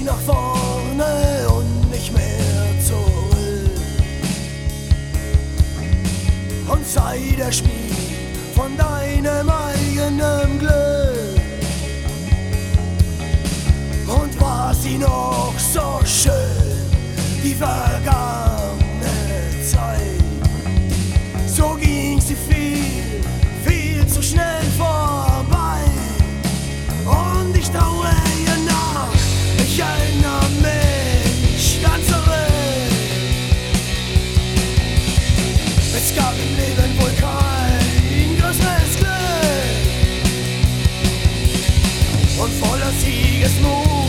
nach vorne und nicht mehr zurück. Und sei der Schmied von deinem eigenen Glück. Und war sie noch so schön, die vergangene Zeit, so ging sie viel, viel zu schnell vorbei. Und ich traue ihr nach, ich erinnere mich dann zurück. Es gab im Leben wohl kein größeres Glück und voller Siegesmut